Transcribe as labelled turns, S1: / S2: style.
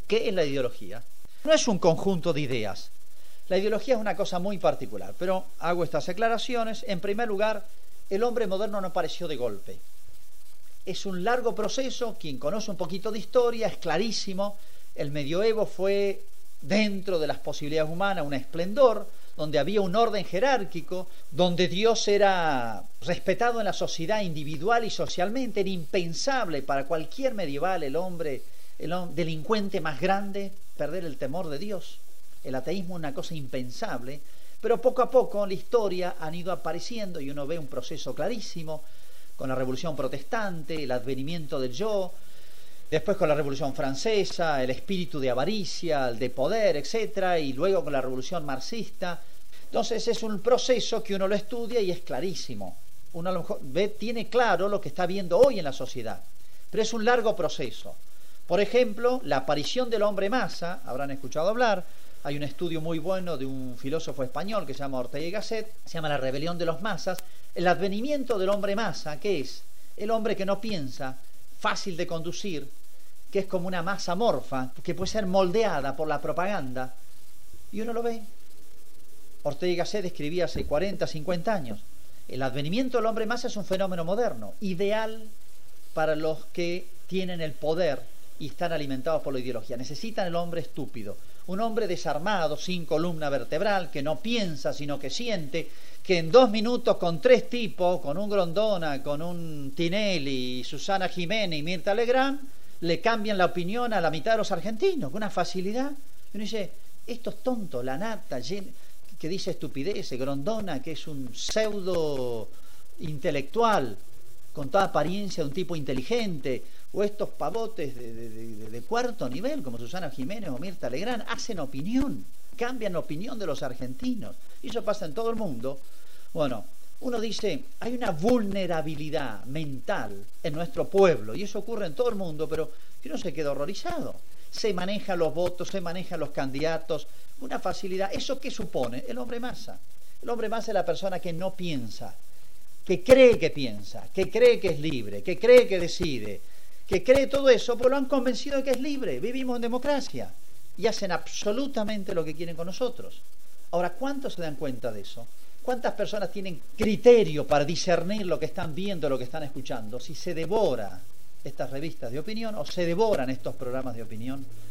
S1: ¿Qué es la ideología? No es un conjunto de ideas. La ideología es una cosa muy particular, pero hago estas aclaraciones. En primer lugar, el hombre moderno no apareció de golpe. Es un largo proceso. Quien conoce un poquito de historia es clarísimo. El medioevo fue, dentro de las posibilidades humanas, un esplendor, donde había un orden jerárquico, donde Dios era respetado en la sociedad individual y socialmente. Era impensable para cualquier medieval, el delincuente más grande, perder el temor de Dios. El ateísmo es una cosa impensable, pero poco a poco en la historia han ido apareciendo, y uno ve un proceso clarísimo, con la Revolución Protestante, el advenimiento del yo, después con la Revolución Francesa, el espíritu de avaricia, el de poder, etc., y luego con la Revolución Marxista. Entonces es un proceso que uno lo estudia y es clarísimo. Uno a lo mejor tiene claro lo que está viendo hoy en la sociedad, pero es un largo proceso. Por ejemplo, la aparición del hombre masa, habrán escuchado hablar, hay un estudio muy bueno de un filósofo español que se llama Ortega y Gasset, se llama La rebelión de los masas. El advenimiento del hombre masa, ¿qué es? El hombre que no piensa, fácil de conducir, que es como una masa amorfa, que puede ser moldeada por la propaganda, y uno lo ve. Ortega y Gasset escribía hace 40, 50 años. El advenimiento del hombre masa es un fenómeno moderno, ideal para los que tienen el poder y están alimentados por la ideología. Necesitan el hombre estúpido, un hombre desarmado, sin columna vertebral, que no piensa sino que siente, que en 2 minutos con 3 tipos, con un Grondona, con un Tinelli, Susana Jiménez y Mirta Legrand, le cambian la opinión a la mitad de los argentinos, con una facilidad. Y uno dice, estos tontos, la nata, que dice estupideces, Grondona, que es un pseudo intelectual, con toda apariencia de un tipo inteligente, o estos pavotes de cuarto nivel, como Susana Jiménez o Mirta Legrand, hacen opinión, cambian la opinión de los argentinos. Y eso pasa en todo el mundo. Bueno, uno dice, hay una vulnerabilidad mental en nuestro pueblo, y eso ocurre en todo el mundo, pero uno se queda horrorizado. Se manejan los votos, se manejan los candidatos, una facilidad. ¿Eso qué supone? El hombre masa. El hombre masa es la persona que no piensa, que cree que piensa, que cree que es libre, que cree que decide, que cree todo eso, porque lo han convencido de que es libre. Vivimos en democracia y hacen absolutamente lo que quieren con nosotros. Ahora, ¿cuántos se dan cuenta de eso? ¿Cuántas personas tienen criterio para discernir lo que están viendo, lo que están escuchando? Si se devora estas revistas de opinión o se devoran estos programas de opinión.